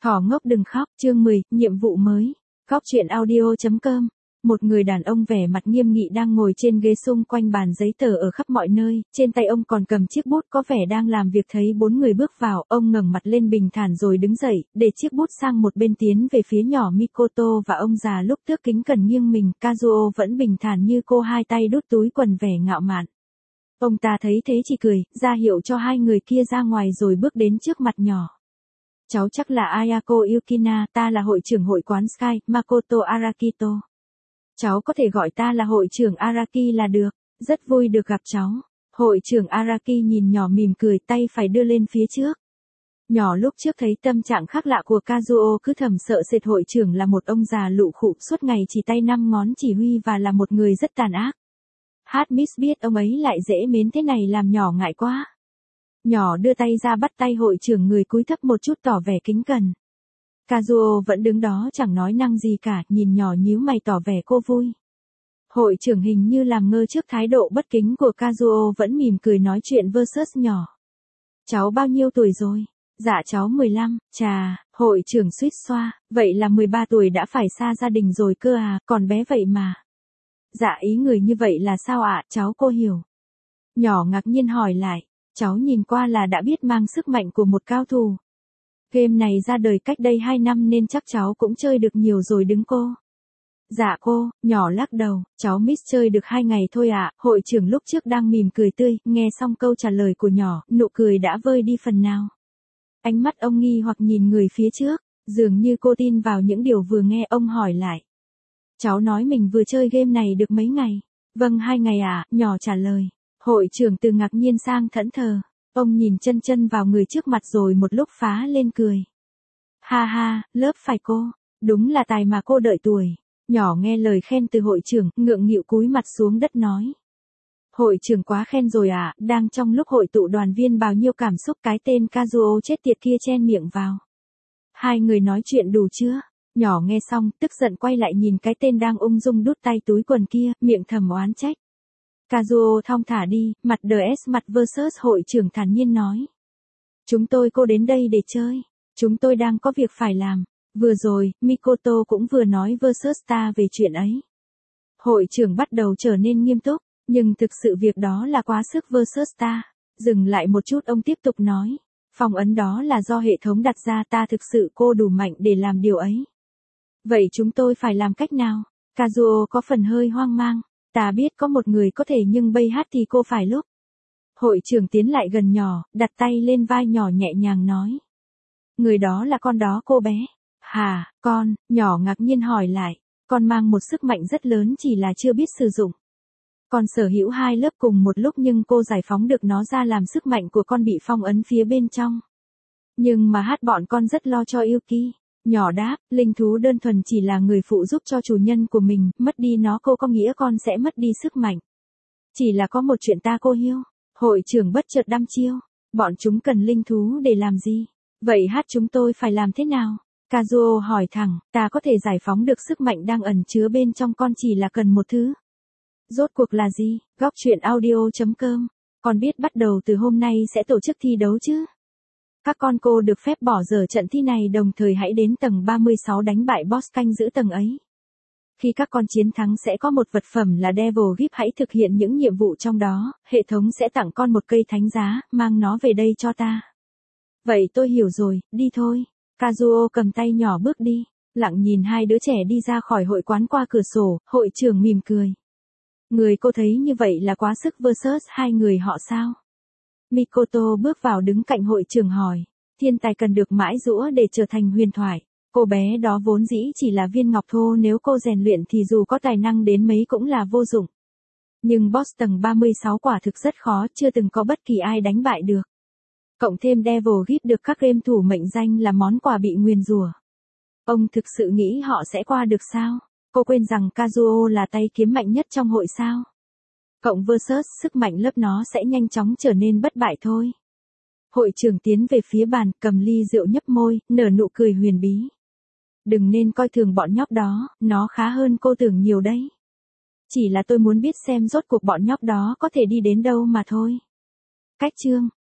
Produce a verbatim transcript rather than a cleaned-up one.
Thỏ ngốc đừng khóc, chương mười, nhiệm vụ mới. Góc truyện audio chấm com. Một người đàn ông vẻ mặt nghiêm nghị đang ngồi trên ghế xung quanh bàn giấy tờ ở khắp mọi nơi, trên tay ông còn cầm chiếc bút có vẻ đang làm việc. Thấy bốn người bước vào, ông ngẩng mặt lên bình thản rồi đứng dậy, để chiếc bút sang một bên tiến về phía nhỏ Mikoto và ông già lúc tước kính cẩn nghiêng mình. Kazuo vẫn bình thản như cô, hai tay đút túi quần vẻ ngạo mạn. Ông ta thấy thế chỉ cười, ra hiệu cho hai người kia ra ngoài rồi bước đến trước mặt nhỏ. Cháu chắc là Ayako Yukina, ta là hội trưởng hội quán Sky, Makoto Arakito. Cháu có thể gọi ta là hội trưởng Araki là được, rất vui được gặp cháu. Hội trưởng Araki nhìn nhỏ mỉm cười, tay phải đưa lên phía trước. Nhỏ lúc trước thấy tâm trạng khác lạ của Kazuo, cứ thầm sợ sệt hội trưởng là một ông già lụ khụ suốt ngày chỉ tay năm ngón chỉ huy và là một người rất tàn ác. Hát Miss biết ông ấy lại dễ mến thế này làm nhỏ ngại quá. Nhỏ đưa tay ra bắt tay hội trưởng, người cúi thấp một chút tỏ vẻ kính cẩn. Kazuo vẫn đứng đó chẳng nói năng gì cả, nhìn nhỏ nhíu mày tỏ vẻ cô vui. Hội trưởng hình như làm ngơ trước thái độ bất kính của Kazuo, vẫn mỉm cười nói chuyện versus nhỏ. Cháu bao nhiêu tuổi rồi? Dạ cháu mười lăm, chà, hội trưởng suýt xoa, vậy là mười ba tuổi đã phải xa gia đình rồi cơ à, còn bé vậy mà. Dạ ý người như vậy là sao ạ, à? Cháu cô hiểu. Nhỏ ngạc nhiên hỏi lại, cháu nhìn qua là đã biết mang sức mạnh của một cao thủ. Game này ra đời cách đây hai năm nên chắc cháu cũng chơi được nhiều rồi đứng cô. Dạ cô, nhỏ lắc đầu, cháu miss chơi được hai ngày thôi ạ. À. Hội trưởng lúc trước đang mỉm cười tươi, nghe xong câu trả lời của nhỏ, nụ cười đã vơi đi phần nào. Ánh mắt ông nghi hoặc nhìn người phía trước, dường như cô tin vào những điều vừa nghe. Ông hỏi lại. Cháu nói mình vừa chơi game này được mấy ngày? Vâng hai ngày ạ, à, nhỏ trả lời. Hội trưởng từ ngạc nhiên sang thẫn thờ. Ông nhìn chân chân vào người trước mặt rồi một lúc phá lên cười. Ha ha, lớp phải cô. Đúng là tài mà cô đợi tuổi. Nhỏ nghe lời khen từ hội trưởng, ngượng nghịu cúi mặt xuống đất nói. Hội trưởng quá khen rồi à, đang trong lúc hội tụ đoàn viên bao nhiêu cảm xúc, cái tên Kazuo chết tiệt kia chen miệng vào. Hai người nói chuyện đủ chưa? Nhỏ nghe xong, tức giận quay lại nhìn cái tên đang ung dung đút tay túi quần kia, miệng thầm oán trách. Kazuo thong thả đi, mặt đờ ét mặt versus hội trưởng thản nhiên nói. Chúng tôi cô đến đây để chơi. Chúng tôi đang có việc phải làm. Vừa rồi, Mikoto cũng vừa nói versus ta về chuyện ấy. Hội trưởng bắt đầu trở nên nghiêm túc, nhưng thực sự việc đó là quá sức versus ta. Dừng lại một chút ông tiếp tục nói. Phong ấn đó là do hệ thống đặt ra, ta thực sự cô đủ mạnh để làm điều ấy. Vậy chúng tôi phải làm cách nào? Kazuo có phần hơi hoang mang. Ta biết có một người có thể nhưng bây hát thì cô phải lúc. Hội trưởng tiến lại gần nhỏ, đặt tay lên vai nhỏ nhẹ nhàng nói. Người đó là con đó cô bé. Hà, con, nhỏ ngạc nhiên hỏi lại. Con mang một sức mạnh rất lớn chỉ là chưa biết sử dụng. Con sở hữu hai lớp cùng một lúc nhưng cô giải phóng được nó ra làm sức mạnh của con bị phong ấn phía bên trong. Nhưng mà hát bọn con rất lo cho Yuki. Nhỏ đáp, linh thú đơn thuần chỉ là người phụ giúp cho chủ nhân của mình, mất đi nó cô có nghĩa con sẽ mất đi sức mạnh. Chỉ là có một chuyện ta cô hiếu. Hội trưởng bất chợt đăm chiêu. Bọn chúng cần linh thú để làm gì? Vậy hát chúng tôi phải làm thế nào? Kazuo hỏi thẳng, ta có thể giải phóng được sức mạnh đang ẩn chứa bên trong con chỉ là cần một thứ. Rốt cuộc là gì? Góc truyện audio chấm com. Con biết bắt đầu từ hôm nay sẽ tổ chức thi đấu chứ? Các con cô được phép bỏ dở trận thi này đồng thời hãy đến tầng ba mươi sáu đánh bại boss canh giữ tầng ấy. Khi các con chiến thắng sẽ có một vật phẩm là Devil Gift, hãy thực hiện những nhiệm vụ trong đó, hệ thống sẽ tặng con một cây thánh giá, mang nó về đây cho ta. Vậy tôi hiểu rồi, đi thôi. Kazuo cầm tay nhỏ bước đi, lặng nhìn hai đứa trẻ đi ra khỏi hội quán qua cửa sổ, hội trưởng mỉm cười. Người cô thấy như vậy là quá sức versus hai người họ sao? Mikoto bước vào đứng cạnh hội trưởng hỏi, thiên tài cần được mãi giũa để trở thành huyền thoại. Cô bé đó vốn dĩ chỉ là viên ngọc thô, nếu cô rèn luyện thì dù có tài năng đến mấy cũng là vô dụng. Nhưng boss tầng ba mươi sáu quả thực rất khó, chưa từng có bất kỳ ai đánh bại được. Cộng thêm Devil Gift được các game thủ mệnh danh là món quà bị nguyền rủa. Ông thực sự nghĩ họ sẽ qua được sao? Cô quên rằng Kazuo là tay kiếm mạnh nhất trong hội sao? Cộng versus sức mạnh lớp nó sẽ nhanh chóng trở nên bất bại thôi. Hội trưởng tiến về phía bàn, cầm ly rượu nhấp môi, nở nụ cười huyền bí. Đừng nên coi thường bọn nhóc đó, nó khá hơn cô tưởng nhiều đấy. Chỉ là tôi muốn biết xem rốt cuộc bọn nhóc đó có thể đi đến đâu mà thôi. Cách chương